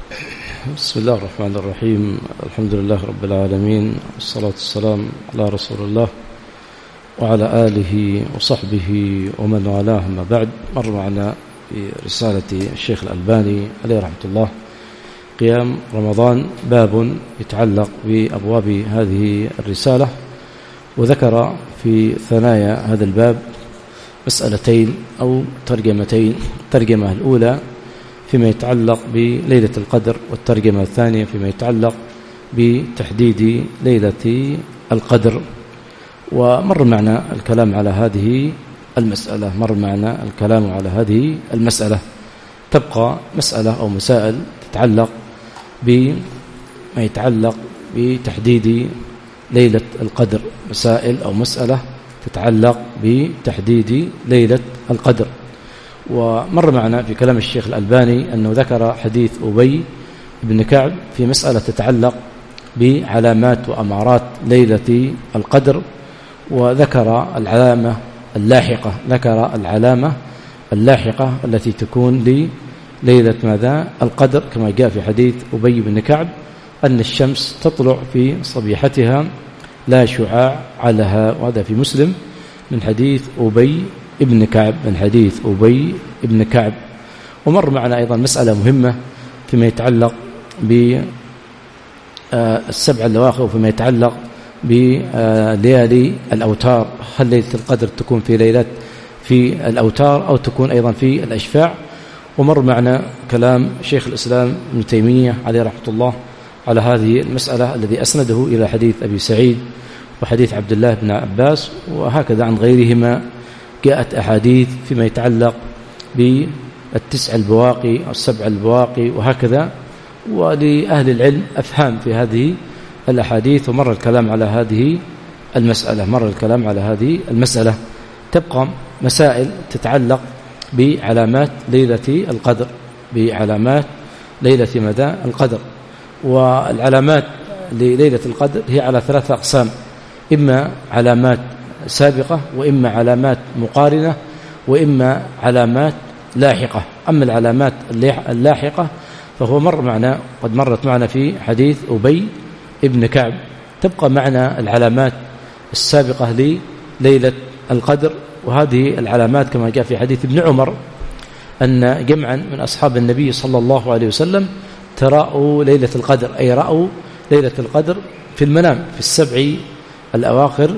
بسم الله الرحمن الرحيم. الحمد لله رب العالمين، والصلاة والسلام على رسول الله وعلى آله وصحبه ومن والاه. ما بعد، مر معنا في رسالة الشيخ الألباني عليه رحمة الله قيام رمضان باب يتعلق بأبواب هذه الرسالة، وذكر في ثنايا هذا الباب مسألتين أو ترجمتين. الترجمة الأولى فيما يتعلق بليلة القدر، والترجمة الثانية فيما يتعلق بتحديد ليلة القدر. ومر معنا الكلام على هذه المسألة. تبقى مسألة أو مسائل تتعلق بما يتعلق بتحديد ليلة القدر، مسائل أو مسألة تتعلق بتحديد ليلة القدر. ومر معنا في كلام الشيخ الألباني أنه ذكر حديث أبي بن كعب في مسألة تتعلق بعلامات وأمارات ليلة القدر، وذكر العلامة اللاحقة التي تكون لليلة ماذا؟ القدر، كما جاء في حديث أبي بن كعب أن الشمس تطلع في صبيحتها لا شعاع عليها، وهذا في مسلم من حديث أبي ابن كعب. ومر معنا أيضا مسألة مهمة فيما يتعلق بالسبع الأواخر وفيما يتعلق بليالي الأوتار. هل ليلة القدر تكون في الأوتار أو تكون أيضا في الأشفاع؟ ومر معنا كلام شيخ الإسلام ابن تيمية عليه رحمة الله على هذه المسألة الذي أسنده إلى حديث أبي سعيد وحديث عبد الله بن عباس، وهكذا عن غيرهما جاءت أحاديث فيما يتعلق بالتسع البواقي أو السبع البواقي وهكذا. ولأهل العلم أفهام في هذه الأحاديث، ومر الكلام على هذه المسألة. تبقى مسائل تتعلق بعلامات ليلة القدر، القدر. والعلامات لليلة القدر هي على ثلاثة أقسام: إما علامات سابقة، وإما علامات مقارنة، وإما علامات لاحقة. أما العلامات اللاحقة فهو قد مرت معنا في حديث أبي ابن كعب. تبقى معنا العلامات السابقة لليلة القدر، وهذه العلامات كما جاء في حديث ابن عمر أن جمعا من أصحاب النبي صلى الله عليه وسلم تراءوا ليلة القدر، أي رأوا ليلة القدر في المنام في السبع الأواخر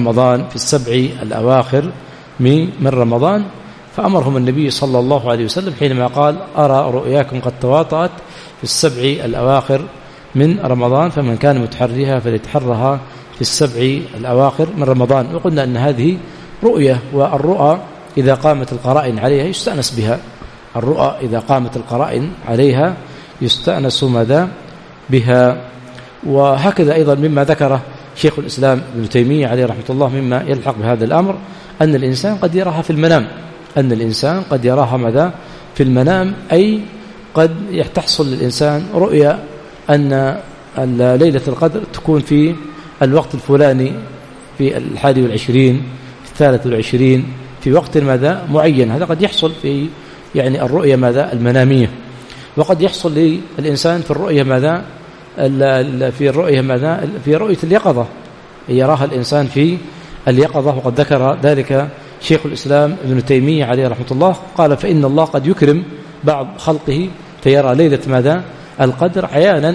من رمضان. فأمرهم النبي صلى الله عليه وسلم حينما قال: أرى رؤياكم قد تواطأت في السبع الأواخر من رمضان، فمن كان متحريها فليتحرها في السبع الأواخر من رمضان. وقلنا أن هذه رؤية، والرؤى إذا قامت القرائن عليها يستأنس بها. وهكذا أيضا مما ذكره شيخ الإسلام ابن تيمية عليه رحمة الله مما يلحق بهذا الأمر أن الإنسان قد يراها في المنام، أي قد تحصل للإنسان رؤيا أن ليلة القدر تكون في الوقت الفلاني، في 21 في 23 في وقت معين. هذا قد يحصل في الرؤيا المنامية. وقد يحصل للإنسان في الرؤيا في رؤية اليقظة، يراها الإنسان في اليقظة. وقد ذكر ذلك شيخ الإسلام ابن تيمية عليه رحمة الله، قال: فإن الله قد يكرم بعض خلقه فيرى ليلة القدر عيانا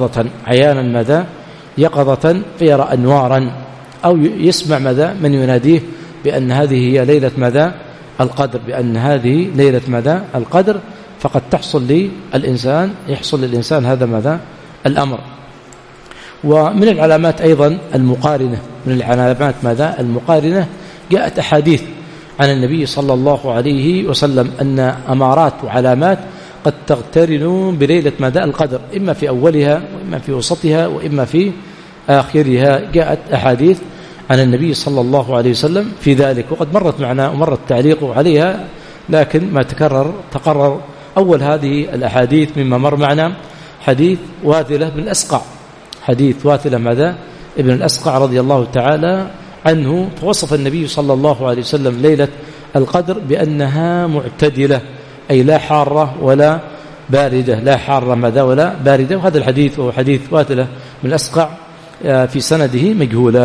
يقظة فيرى أنوارا، أو يسمع من يناديه بأن هذه هي ليلة القدر، فقد يحصل للإنسان هذا الأمر. ومن العلامات أيضا المقارنة، جاءت أحاديث عن النبي صلى الله عليه وسلم أن أمارات وعلامات قد تقترن بليلة القدر، إما في أولها وإما في وسطها وإما في آخرها. جاءت أحاديث عن النبي صلى الله عليه وسلم في ذلك، وقد مرت معنا ومر التعليق عليها، لكن ما تقرر أول هذه الأحاديث مما مر معنا حديث واثلة ابن الأسقع رضي الله تعالى عنه. فوصف النبي صلى الله عليه وسلم ليلة القدر بأنها معتدلة، أي لا حارة ولا باردة لا حارة ماذا ولا باردة. وهذا الحديث وهو حديث واثلة من الأسقع في سنده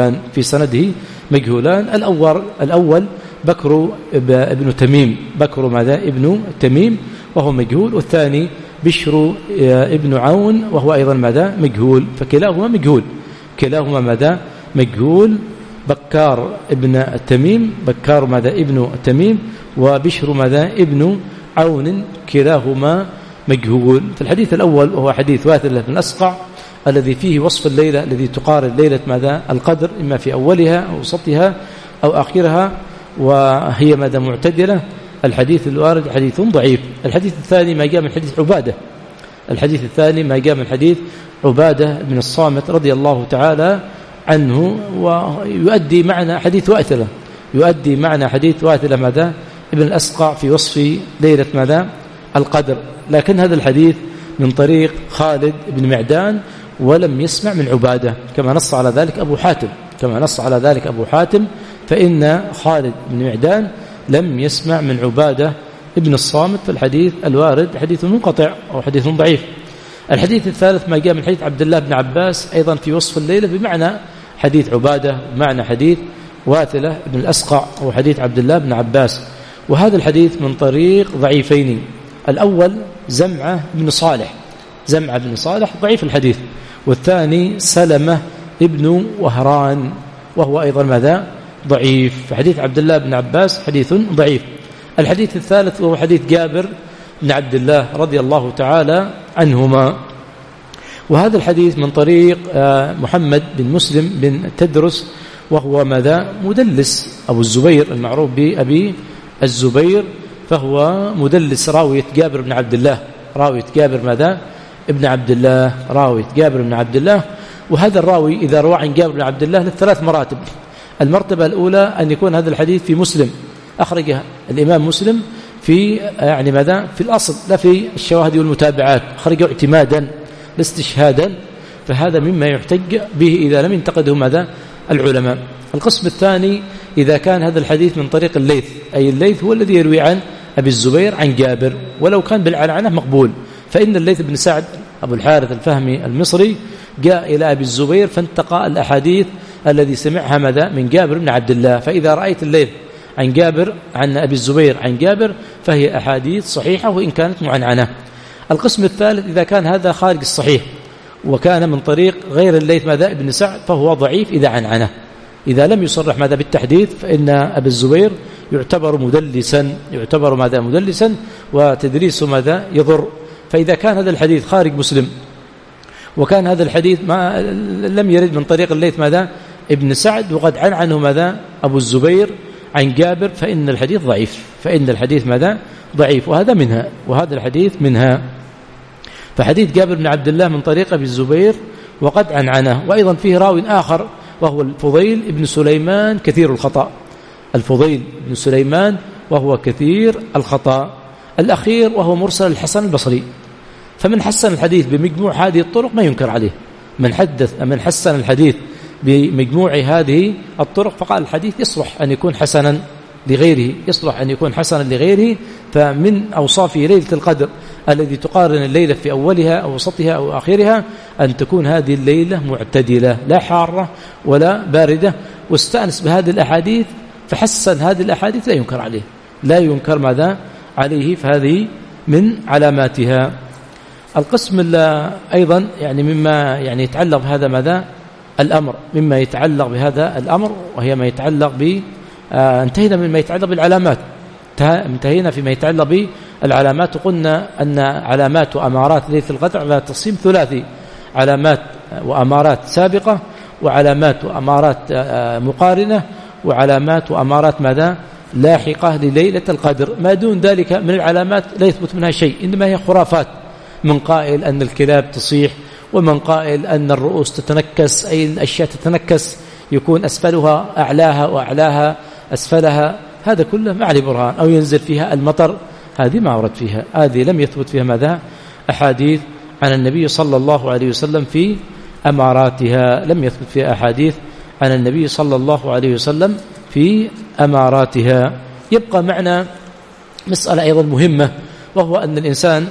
مجهولان. الأول بكر ابن تميم، بكر ماذا ابن تميم وهو مجهول، والثاني بشر ابن عون وهو أيضا ماذا مجهول، فكلاهما ماذا مجهول. بكار ابن التميم، بكار ماذا ابن التميم، وبشر ماذا ابن عون، كلاهما مجهول. في الحديث الأول وهو حديث واثلة من الأسقع الذي فيه وصف الليلة الذي تقارن ليلة ماذا القدر، إما في أولها أو وسطها أو آخرها، وهي ماذا معتدلة. الحديث الوارد حديث ضعيف. الحديث الثاني ما جاء من حديث عبادة، الحديث الثاني ما جاء من حديث عبادة بن الصامت رضي الله تعالى عنه، ويؤدي معنى حديث واثلة، يؤدي معنى حديث واثلة ماذا ابن الأسقع في وصف ليلة ماذا القدر. لكن هذا الحديث من طريق خالد بن معدان ولم يسمع من عبادة كما نص على ذلك أبو حاتم، فإن خالد بن معدان لم يسمع من عبادة ابن الصامت، فالحديث الوارد حديث منقطع أو حديث ضعيف. الحديث الثالث ما جاء من حديث عبد الله بن عباس أيضا في وصف الليلة بمعنى حديث عبادة، بمعنى حديث واثلة بن الأسقع أو حديث عبد الله بن عباس. وهذا الحديث من طريق ضعيفين، الأول زمعة بن صالح ضعيف الحديث، والثاني سلمة ابن وهران وهو أيضا ماذا ضعيف. فحديث عبد الله بن عباس حديث ضعيف. الحديث الثالث وهو حديث جابر بن عبد الله رضي الله تعالى عنهما، وهذا الحديث من طريق محمد بن مسلم بن تدرس وهو ماذا مدلس، أبو الزبير المعروف بأبي الزبير، فهو مدلس راوية جابر بن عبد الله، راوية جابر ماذا ابن عبد الله، راوية جابر بن عبد الله. وهذا الراوي إذا روى عن جابر بن عبد الله لثلاث مراتب. المرتبة الأولى أن يكون هذا الحديث في مسلم، أخرجها الإمام مسلم في يعني ماذا في الأصل، لا في الشواهد والمتابعات، أخرجه اعتمادا لا استشهادا، فهذا مما يحتج به إذا لم ينتقده ماذا العلماء. القسم الثاني إذا كان هذا الحديث من طريق الليث، أي الليث هو الذي يروي عن أبي الزبير عن جابر، ولو كان بالعنعنة مقبول، فإن الليث بن سعد أبو الحارث الفهمي المصري جاء إلى أبي الزبير فانتقى الأحاديث الذي سمعها ماذا من جابر بن عبد الله. فإذا رأيت الليث عن جابر عن أبي الزبير عن جابر فهي أحاديث صحيحة وإن كانت معنعنة. القسم الثالث إذا كان هذا خارج الصحيح وكان من طريق غير الليث ماذا ابن سعد فهو ضعيف إذا عنعنه. إذا لم يصرح ماذا بالتحديث فإن أبي الزبير يعتبر مدلسا، وتدريس ماذا يضر. فإذا كان هذا الحديث خارج مسلم وكان هذا الحديث ما لم يرد من طريق الليث ماذا ابن سعد وقد عنه ماذا أبو الزبير عن جابر فإن الحديث ماذا ضعيف، وهذا الحديث منها. فحديث جابر بن عبد الله من طريق أبي الزبير وقد عنه. وأيضا فيه راو آخر وهو الفضيل بن سليمان كثير الخطأ، الأخير وهو مرسل الحسن البصري. فمن حسن الحديث بمجموع هذه الطرق ما ينكر عليه، من حسن الحديث بمجموع هذه الطرق فقال الحديث يصلح أن يكون حسنا لغيره. فمن أوصاف ليلة القدر الذي تقارن الليلة في أولها أو وسطها أو آخرها أن تكون هذه الليلة معتدلة لا حارة ولا باردة، واستأنس بهذه الأحاديث فحسن هذه الأحاديث لا ينكر ماذا عليه، فهذه من علاماتها. القسم أيضا يعني مما يعني يتعلق بهذا ماذا الأمر، مما يتعلق بهذا الأمر وهي ما يتعلق انتهينا مما يتعلق بالعلامات، انتهينا فيما يتعلق بالعلامات، وقلنا أن علامات وأمارات ليلة القدر على تقسيم ثلاثي: علامات وأمارات سابقة، وعلامات وأمارات مقارنة، وعلامات وأمارات ماذا لاحقة لليلة القدر. ما دون ذلك من العلامات لا يثبت منها شيء، إنما هي خرافات، من قائل أن الكلاب تصيح، ومن قائل أن الرؤوس تتنكس، أي الأشياء تتنكس يكون أسفلها أعلاها وأعلاها أسفلها، هذا كله ما عليه برهان. أو ينزل فيها المطر، هذه ما ورد فيها، هذه لم يثبت فيها ماذا أحاديث عن النبي صلى الله عليه وسلم في أماراتها، لم يثبت فيها أحاديث عن النبي صلى الله عليه وسلم في أماراتها. يبقى معنا مسألة أيضا مهمة، وهو أن الإنسان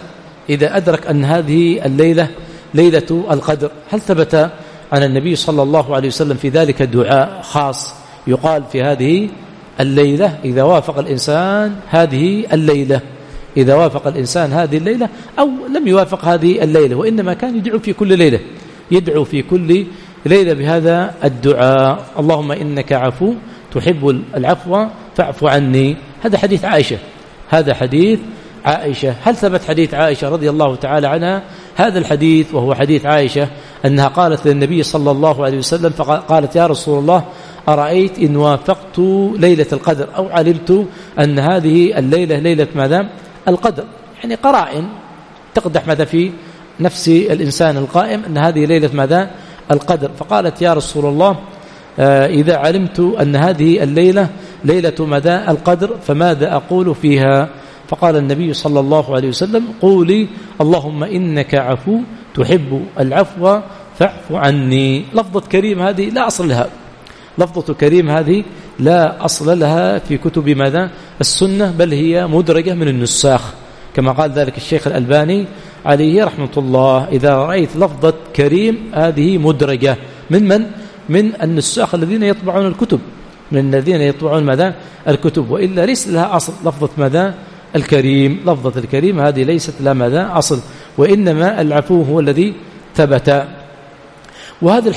إذا أدرك أن هذه الليلة ليلة القدر، هل ثبت عن النبي صلى الله عليه وسلم في ذلك دعاء خاص يقال في هذه الليلة إذا وافق الإنسان هذه الليلة، إذا وافق الإنسان هذه الليلة أو لم يوافق هذه الليلة، وإنما كان يدعو في كل ليلة، يدعو في كل ليلة بهذا الدعاء: اللهم إنك عفو تحب العفو فاعف عني. هذا حديث عائشة، هذا حديث عائشة. هل ثبت حديث عائشة رضي الله تعالى عنها؟ هذا الحديث وهو حديث عائشة أنها قالت للنبي صلى الله عليه وسلم، فقالت: يا رسول الله أرأيت إن وافقت ليلة القدر أو علمت أن هذه الليلة ليلة ماذا؟ القدر. يعني قرائن تقدح ماذا في نفس الإنسان القائم أن هذه ليلة ماذا؟ القدر. فقالت: يا رسول الله إذا علمت أن هذه الليلة ليلة ماذا؟ القدر، فماذا أقول فيها؟ فقال النبي صلى الله عليه وسلم: قولي اللهم إنك عفو تحب العفو فاعف عني. لفظة كريم هذه لا أصل لها، لفظة كريم هذه لا أصل لها في كتب ماذا؟ السنة، بل هي مدرجة من النساخ كما قال ذلك الشيخ الألباني عليه رحمة الله: إذا رأيت لفظة كريم هذه مدرجة من النساخ الذين يطبعون الكتب، من الذين يطبعون ماذا؟ الكتب، وإلا ليس لها أصل. لفظة ماذا؟ الكريم، لفظة الكريم هذه ليست لها ماذا؟ أصل، وإنما العفو هو الذي ثبت. وهذا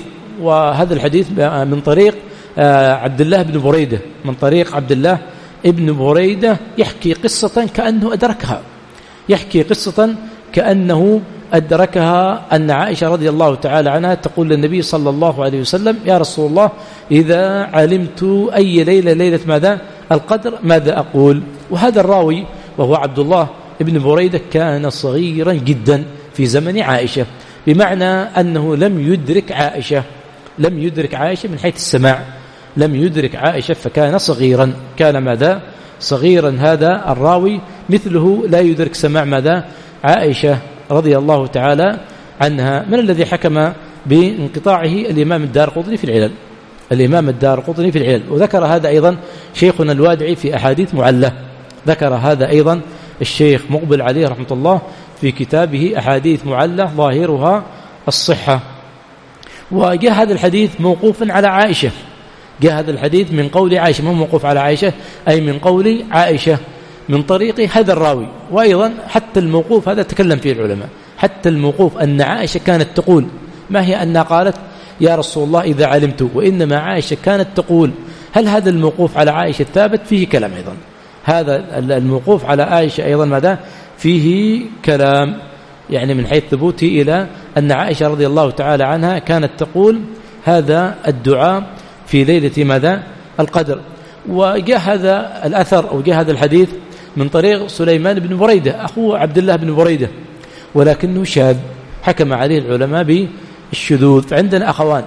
الحديث من طريق عبد الله بن بريدة، من طريق عبد الله بن بريدة يحكي قصة كأنه أدركها، يحكي قصة كأنه أدركها أن عائشة رضي الله تعالى عنها تقول للنبي صلى الله عليه وسلم: يا رسول الله إذا علمت أي ليلة ماذا؟ القدر ماذا أقول؟ وهذا الراوي وهو عبد الله بن بريدة كان صغيرا جدا في زمن عائشة، بمعنى أنه لم يدرك عائشة من حيث السماع، لم يدرك عائشة، فكان صغيرا، كان ماذا؟ صغيرا. هذا الراوي مثله لا يدرك سماع ماذا؟ عائشة رضي الله تعالى عنها. من الذي حكم بانقطاعه؟ الإمام الدارقطني في العلل، الإمام الدارقطني في العلل. وذكر هذا أيضا شيخنا الوادعي في أحاديث معلة، ذكر هذا أيضا الشيخ مقبل عليه رحمة الله في كتابه أحاديث معلة ظاهرها الصحة. وجاء هذا الحديث موقوفا على عائشة، جاء هذا الحديث من قول عائشة، مو موقوف على عائشة، أي من قول عائشة من طريق هذا الراوي. وأيضا حتى الموقوف هذا تكلم فيه العلماء، حتى الموقوف أن عائشة كانت تقول، ما هي أنها قالت يا رسول الله إذا علمت، وإنما عائشة كانت تقول. هل هذا الموقوف على عائشة ثابت؟ فيه كلام أيضا. هذا الموقوف على عائشة أيضا ماذا؟ فيه كلام، يعني من حيث ثبوته إلى أن عائشة رضي الله تعالى عنها كانت تقول هذا الدعاء في ليلة ماذا؟ القدر. وجاء هذا الأثر أو جاء هذا الحديث من طريق سليمان بن بريدة أخو عبد الله بن بريدة، ولكنه شاذ، حكم عليه العلماء بالشذوذ. فعندنا أخوان،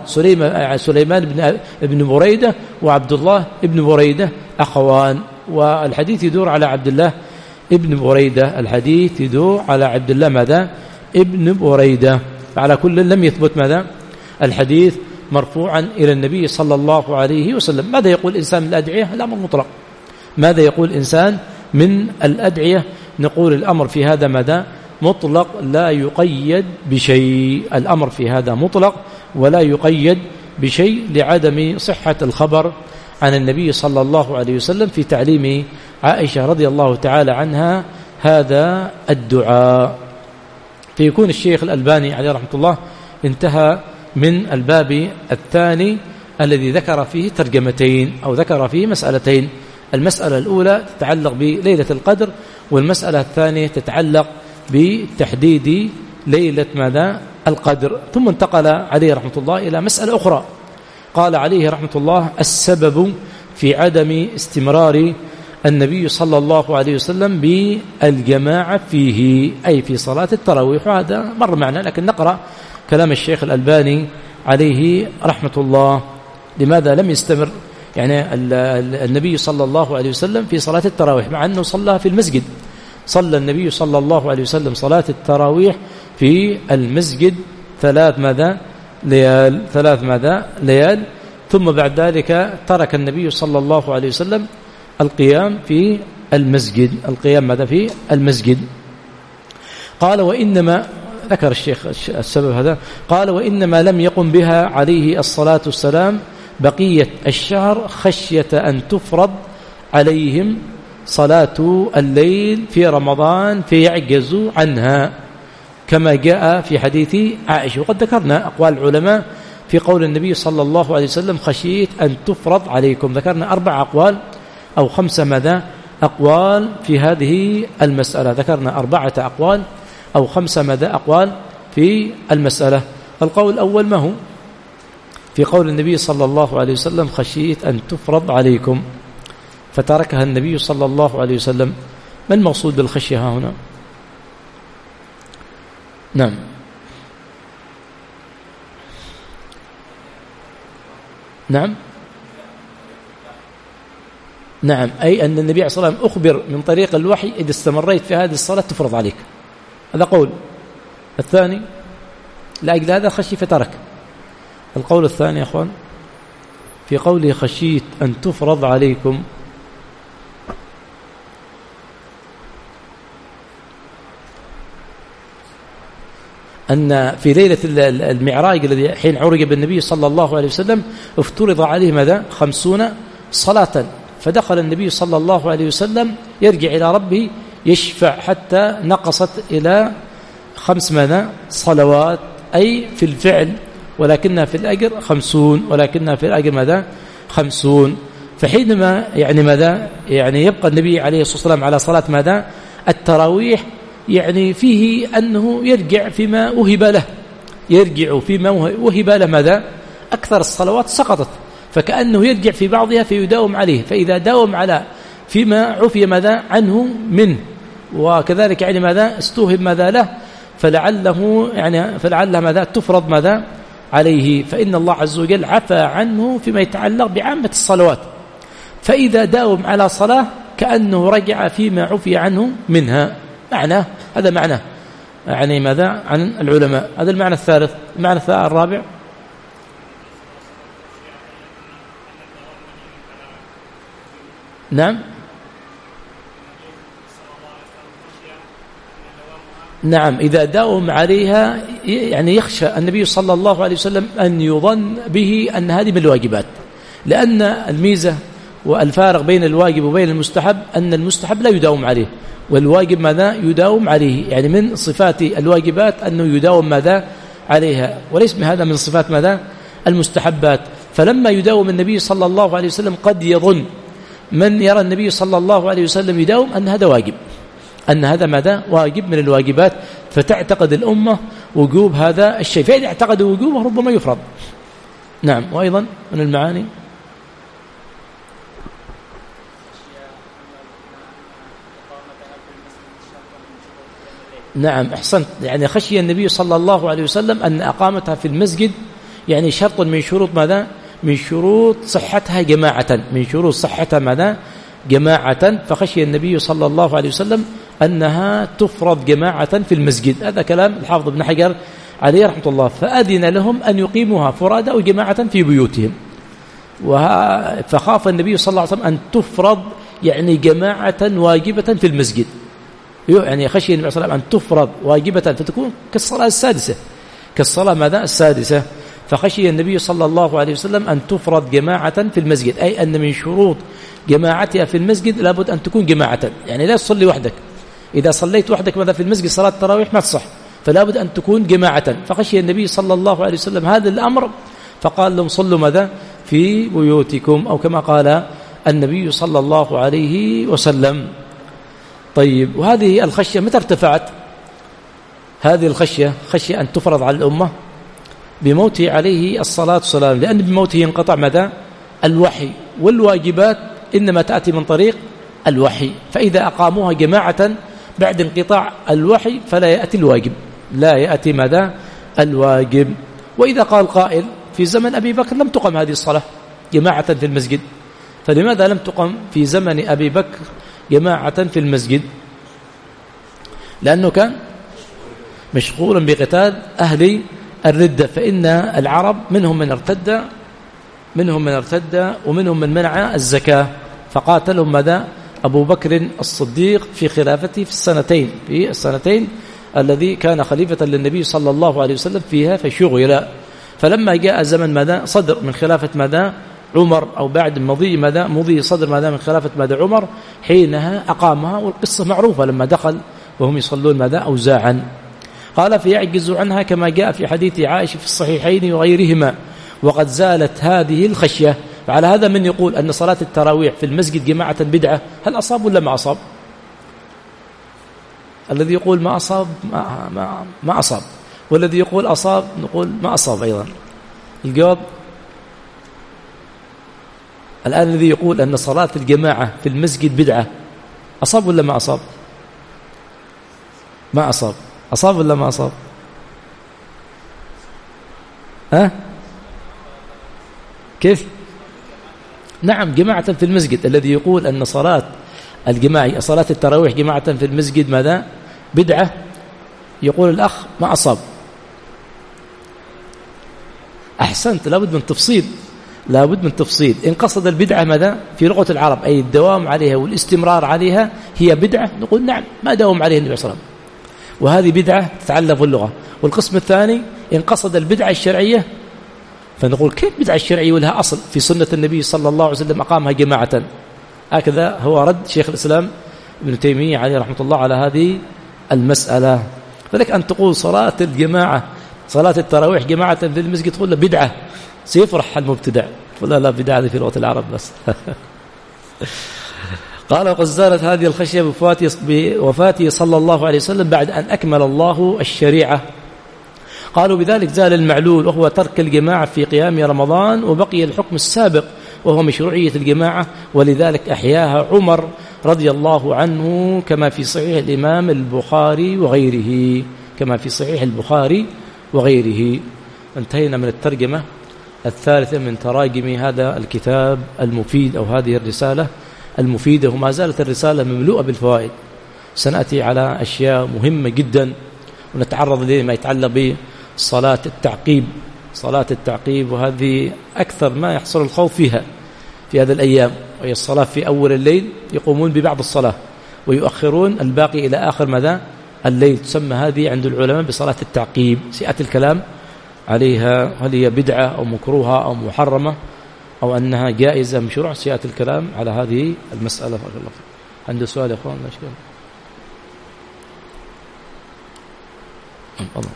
سليمان بن بريدة وعبد الله بن بريدة أخوان، والحديث يدور على عبد الله ابن بريدة، الحديث يدور على عبد الله ماذا؟ ابن بريدة. فعلى كل لم يثبت ماذا؟ الحديث مرفوعا إلى النبي صلى الله عليه وسلم. ماذا يقول الإنسان من الأدعية؟ الأمر مطلق. ماذا يقول الإنسان من الأدعية؟ نقول الأمر في هذا ماذا؟ مطلق لا يقيد بشيء، الأمر في هذا مطلق ولا يقيد بشيء، لعدم صحة الخبر عن النبي صلى الله عليه وسلم في تعليم عائشة رضي الله تعالى عنها هذا الدعاء. فيكون الشيخ الألباني عليه رحمة الله انتهى من الباب الثاني الذي ذكر فيه ترجمتين أو ذكر فيه مسألتين. المسألة الأولى تتعلق بليلة القدر، والمسألة الثانية تتعلق بتحديد ليلة ماذا؟ القدر. ثم انتقل عليه رحمة الله إلى مسألة أخرى، قال عليه رحمة الله السبب في عدم استمرار النبي صلى الله عليه وسلم بالجماعة فيه، أي في صلاة التراويح. وهذا مر معنا، لكن نقرأ كلام الشيخ الألباني عليه رحمة الله. لماذا لم يستمر يعني النبي صلى الله عليه وسلم في صلاة التراويح، مع أنه صلى في المسجد؟ صلى النبي صلى الله عليه وسلم صلاة التراويح في المسجد 3 ليال، ثم بعد ذلك ترك النبي صلى الله عليه وسلم القيام في المسجد، القيام ماذا؟ في المسجد. قال وإنما ذكر الشيخ السبب هذا، قال وإنما لم يقم بها عليه الصلاة والسلام بقية الشهر خشية أن تفرض عليهم صلاة الليل في رمضان فيعجزوا عنها، كما جاء في حديث عائشة. وقد ذكرنا أقوال العلماء في قول النبي صلى الله عليه وسلم خشيت أن تفرض عليكم، ذكرنا 4 أقوال أو 5 ماذا أقوال في هذه المسألة، ذكرنا 4 أقوال أو 5 ماذا أقوال في المسألة. القول الأول ما هو؟ في قول النبي صلى الله عليه وسلم خشيت أن تفرض عليكم فتركها النبي صلى الله عليه وسلم، ما المقصود بالخشية هنا؟ نعم نعم نعم، أي أن النبي صلى الله عليه وسلم أخبر من طريق الوحي إذا استمريت في هذه الصلاة تفرض عليك، هذا قول. الثاني لأجل هذا خشي فترك. القول الثاني يا أخوان في قوله خشيت أن تفرض عليكم، أن في ليلة المعراج الذي حين عرج بالنبي صلى الله عليه وسلم افترض عليه ماذا 50 صلاة، فدخل النبي صلى الله عليه وسلم يرجع إلى ربه يشفع حتى نقصت إلى 5 ماذا صلوات، أي في الفعل ولكنها في الأجر 50، ولكنها في الأجر ماذا 50. فحينما يعني ماذا يعني يبقى النبي عليه الصلاة والسلام على صلاة ماذا التراويح، يعني فيه أنه يرجع فيما وهب له، يرجع فيما وهب له ماذا أكثر الصلوات سقطت، فكأنه يرجع في بعضها فيداوم عليه، فإذا داوم على فيما عفي ماذا عنه منه وكذلك يعني ماذا استوهب ماذا له فلعله ماذا تفرض ماذا عليه، فإن الله عز وجل عفى عنه فيما يتعلق بعامة الصلوات، فإذا داوم على صلاة كأنه رجع فيما عفي عنه منها. معناه هذا معناه يعني ماذا عن العلماء. هذا المعنى الثالث. المعنى الرابع نعم إذا داوم عليها يعني يخشى النبي صلى الله عليه وسلم أن يظن به أن هذه من الواجبات، لأن الميزة والفارق بين الواجب وبين المستحب أن المستحب لا يداوم عليه والواجب ماذا يداوم عليه، يعني من صفات الواجبات أنه يداوم ماذا عليها، وليس هذا من صفات ماذا المستحبات. فلما يداوم النبي صلى الله عليه وسلم قد يظن من يرى النبي صلى الله عليه وسلم يداوم أن هذا واجب، أن هذا ماذا واجب من الواجبات، فتعتقد الأمة وجوب هذا الشيء، فإذا اعتقدوا وجوبه ربما يفرض. نعم. وأيضا من المعاني نعم أحسنت، يعني خشي النبي صلى الله عليه وسلم أن أقامتها في المسجد يعني شرط من شروط ماذا من شروط صحتها جماعة، من شروط صحتها ماذا جماعة، فخشي النبي صلى الله عليه وسلم أنها تفرض جماعة في المسجد. هذا كلام الحافظ ابن حجر عليه رحمة الله. فأذن لهم أن يقيموها فرادى أو جماعة في بيوتهم، فخاف النبي صلى الله عليه وسلم أن تفرض يعني جماعة واجبة في المسجد، يعني خشي النبي صلى الله عليه وسلم أن تفرض واجبة فتكون كالصلاة السادسة، كالصلاة ماذا السادسة، فخشي النبي صلى الله عليه وسلم أن تفرض جماعة في المسجد، أي أن من شروط جماعتها في المسجد لابد أن تكون جماعة، يعني لا تصلي وحدك، إذا صليت وحدك ماذا في المسجد صلاة التراويح ما تصح، فلابد أن تكون جماعة. فخشي النبي صلى الله عليه وسلم هذا الأمر فقال لهم صلوا ماذا في بيوتكم، أو كما قال النبي صلى الله عليه وسلم. طيب، وهذه الخشية متى ارتفعت؟ هذه الخشية خشية أن تفرض على الأمة بموته عليه الصلاة والسلام، لأن بموته ينقطع ماذا الوحي، والواجبات إنما تأتي من طريق الوحي، فإذا أقاموها جماعة بعد انقطاع الوحي فلا يأتي الواجب، لا يأتي ماذا الواجب. وإذا قال قائل في زمن أبي بكر لم تقم هذه الصلاة جماعة في المسجد، فلماذا لم تقم في زمن أبي بكر جماعة في المسجد؟ لأنه كان مشغولا بقتال أهل الردة، فإن العرب منهم من ارتد ومنهم من منع الزكاة، فقاتلهم ماذا أبو بكر الصديق في خلافته في السنتين الذي كان خليفة للنبي صلى الله عليه وسلم فيها فشغل. فلما جاء زمن ماذا صدر من خلافة ماذا عمر، أو بعد مضي صدر ماذا من خلافة ماذا عمر، حينها أقامها، والقصة معروفة لما دخل وهم يصلون ماذا أوزاعا. قال فيعجز عنها كما جاء في حديث عائشة في الصحيحين وغيرهما، وقد زالت هذه الخشية. فعلى هذا من يقول أن صلاة التراويح في المسجد جماعة بدعة، هل أصاب ولا ما أصاب؟ الذي يقول ما أصاب ما أصاب، والذي يقول أصاب نقول ما أصاب أيضا. الجواب الآن الذي يقول أن صلاة الجماعة في المسجد بدعة أصاب ولا ما أصاب؟ ما أصاب. أصاب ولا ما أصاب؟ ها؟ كيف؟ نعم جماعة في المسجد. الذي يقول أن صلاة صلاة التراويح جماعة في المسجد ماذا؟ بدعة، يقول الأخ ما أصاب. أحسنت، لابد من تفصيل. إن قصد البدعة ماذا؟ في لغة العرب أي الدوام عليها والاستمرار عليها هي بدعة، نقول نعم ما داوم عليها النبي صلى الله عليه وسلم، وهذه بدعة تتعلق باللغة. والقسم الثاني إن قصد البدعة الشرعية، فنقول كيف بدعة الشرعية ولها أصل في سنة النبي صلى الله عليه وسلم أقامها جماعة. هكذا هو رد شيخ الإسلام ابن تيمية عليه رحمة الله على هذه المسألة. فلك أن تقول صلاة الجماعة صلاة التراويح جماعة في المسجد تقول له بدعة، سيفرح المبتدع، لا بدعة في لغة العرب بس. قال وقد زالت هذه الخشية بوفاته صلى الله عليه وسلم بعد أن أكمل الله الشريعة. قالوا بذلك زال المعلول وهو ترك الجماعة في قيام رمضان، وبقي الحكم السابق وهو مشروعية الجماعة، ولذلك أحياها عمر رضي الله عنه كما في صحيح الإمام البخاري وغيره. انتهينا من الترجمة الثالثة من تراجم هذا الكتاب المفيد أو هذه الرسالة المفيدة، وما زالت الرسالة مملوءة بالفوائد. سنأتي على أشياء مهمة جدا ونتعرض لما يتعلق بصلاة التعقيب، وهذه أكثر ما يحصل الخوف فيها في هذه الأيام، وهي الصلاة في أول الليل يقومون ببعض الصلاة ويؤخرون الباقي إلى آخر ماذا الليل. تسمى هذه عند العلماء بصلاة التعقيب. سيأتي الكلام عليها هل هي بدعة أو مكروهة أو محرمة أو أنها جائزة مشروع، سيأتي الكلام على هذه المسألة. عنده سؤال يا أخوان؟ لا إشكال. الله.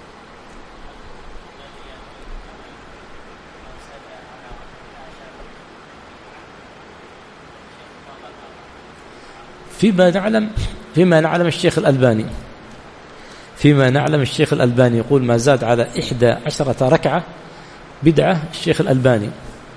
فيما نعلم الشيخ الألباني يقول ما زاد على 11 ركعة بدعة الشيخ الألباني.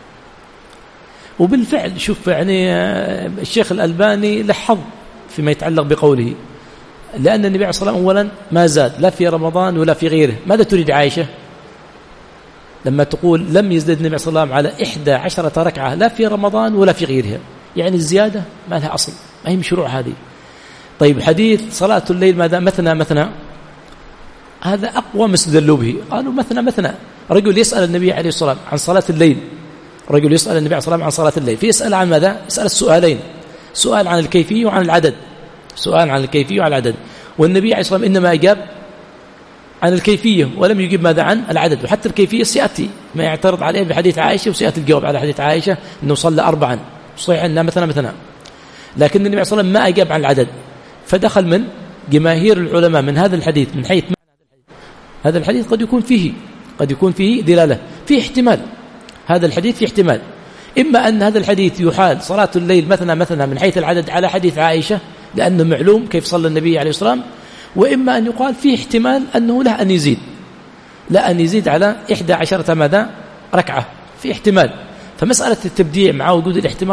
وبالفعل شوف يعني الشيخ الألباني لحظ فيما يتعلق بقوله، لأن النبي عليه الصلاة والسلام أولا ما زاد لا في رمضان ولا في غيره. ماذا تريد عائشة لما تقول لم يزدد النبي صلى الله عليه وسلم على 11 ركعة لا في رمضان ولا في غيرها؟ يعني الزيادة ما لها أصل، ما هي مشروع هذه. طيب حديث صلاة الليل ماذا مثنى هذا أقوى ما استدلوا به. قالوا مثنى رجل يسأل النبي عليه الصلاة والسلام عن صلاة الليل، رجل يسأل النبي عليه الصلاة والسلام عن صلاة الليل، فيسأل عن ماذا؟ يسأل السؤالين، سؤال عن الكيفية وعن العدد. والنبي عليه الصلاة والسلام إنما أجاب عن الكيفية ولم يجيب ماذا عن العدد. وحتى الكيفية سيأتي ما يعترض عليه بحديث عائشة، وسيأتي الجواب على حديث عائشة أنه صلى 4 صحيح أنها مثنى. لكن النبي عليه الصلاة والسلام ما أجاب عن العدد، فدخل من جماهير العلماء من هذا الحديث من حيث هذا الحديث قد يكون فيه دلالة، فيه احتمال. هذا الحديث فيه احتمال، إما أن هذا الحديث يحال صلاة الليل مثنى من حيث العدد على حديث عائشة لأنه معلوم كيف صلى النبي عليه الصلاة والسلام، وإما أن يقال فيه احتمال أنه لا أن يزيد على 11 ماذا ركعة، في احتمال. فمسألة التبديع مع وجود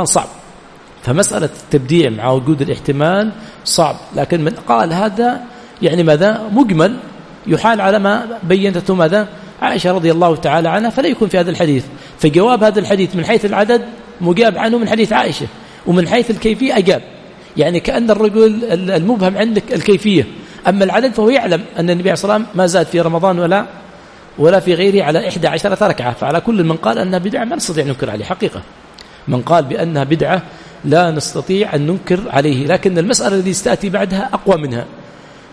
الاحتمال صعب. لكن من قال هذا يعني ماذا مجمل يحال على ما بينته ماذا عائشة رضي الله تعالى عنها، فلا يكون في هذا الحديث. فجواب هذا الحديث من حيث العدد مجاب عنه من حديث عائشة، ومن حيث الكيفية أجاب، يعني كأن الرجل المبهم عندك الكيفية، أما العدد فهو يعلم أن النبي عليه الصلاة والسلام ما زاد في رمضان ولا في غيره على 11 ركعة. فعلى كل من قال أنها بدعة ما نستطيع أن ننكر عليه حقيقة، من قال بأنها بدعة لا نستطيع أن ننكر عليه. لكن المسألة التي ستأتي بعدها أقوى منها،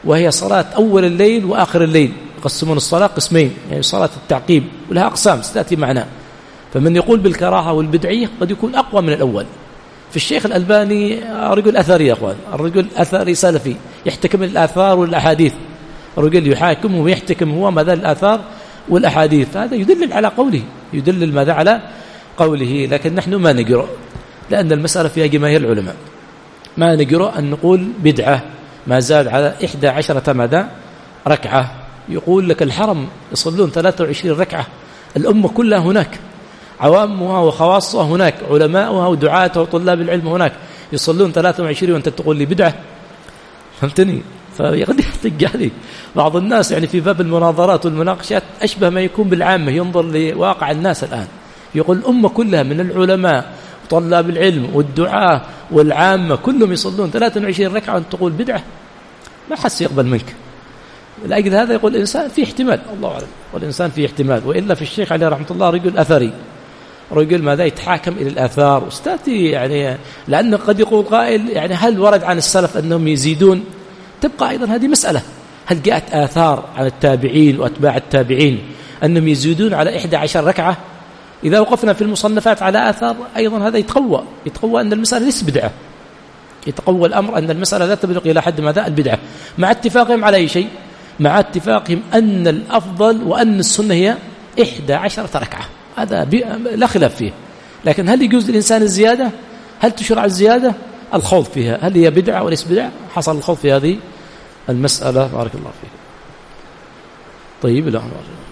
وهي صلاة أول الليل وآخر الليل. يقسمون الصلاة قسمين، يعني صلاة التعقيب ولها أقسام ستأتي معنا. فمن يقول بالكراهة والبدعية قد يكون أقوى من الأول. في الشيخ الألباني رجل أثري يا أخوان، الرجل أثري سلفي يحتكم الآثار والأحاديث، الرجل يحاكم ويحتكم هو ماذا الآثار والأحاديث. هذا يدلل على قوله، يدلل ماذا على قوله. لكن نحن ما نجرؤ، لأن المسألة فيها جماهير العلماء، ما نجرؤ أن نقول بدعة ما زاد على 11 ماذا ركعة. يقول لك الحرم يصلون 23 ركعة، الأمة كلها هناك، عوامها وخواصها هناك، علماؤها ودعاتها وطلاب العلم هناك، يصلون 23 وأنت تقول لي بدعة؟ فهمتني؟ فيقد يحتج عليه بعض الناس يعني في باب المناظرات والمناقشات أشبه ما يكون بالعامة، ينظر لواقع الناس الآن، يقول الأمة كلها من العلماء وطلاب العلم والدعاة والعامة كلهم يصلون 23 ركعة وأنت تقول بدعة، ما حس يقبل منك. لأجل هذا يقول الإنسان في احتمال، الله أعلم، والإنسان في احتمال. وإلا في الشيخ عليه رحمة الله رجل أثري، رجل ماذا يتحاكم إلى الآثار واستاتي، يعني لأنه قد يقول قائل يعني هل ورد عن السلف أنهم يزيدون؟ تبقى أيضا هذه مسألة، هل جاءت آثار عن التابعين وأتباع التابعين أنهم يزيدون على 11 ركعة؟ إذا وقفنا في المصنفات على آثار أيضا هذا يتقوى أن المسألة ليس بدعة، يتقوى الأمر أن المسألة لا تبلغ إلى حد ماذا البدعة، مع اتفاقهم على أي شيء، مع اتفاقهم أن الأفضل وأن السنة هي 11 ركعة، هذا لا خلاف فيه. لكن هل يجوز للإنسان الزيادة؟ هل تشرع الزيادة؟ الخوض فيها، هل هي بدعة وليس بدعة؟ حصل الخوض في هذه المسألة. بارك الله فيك. طيب لا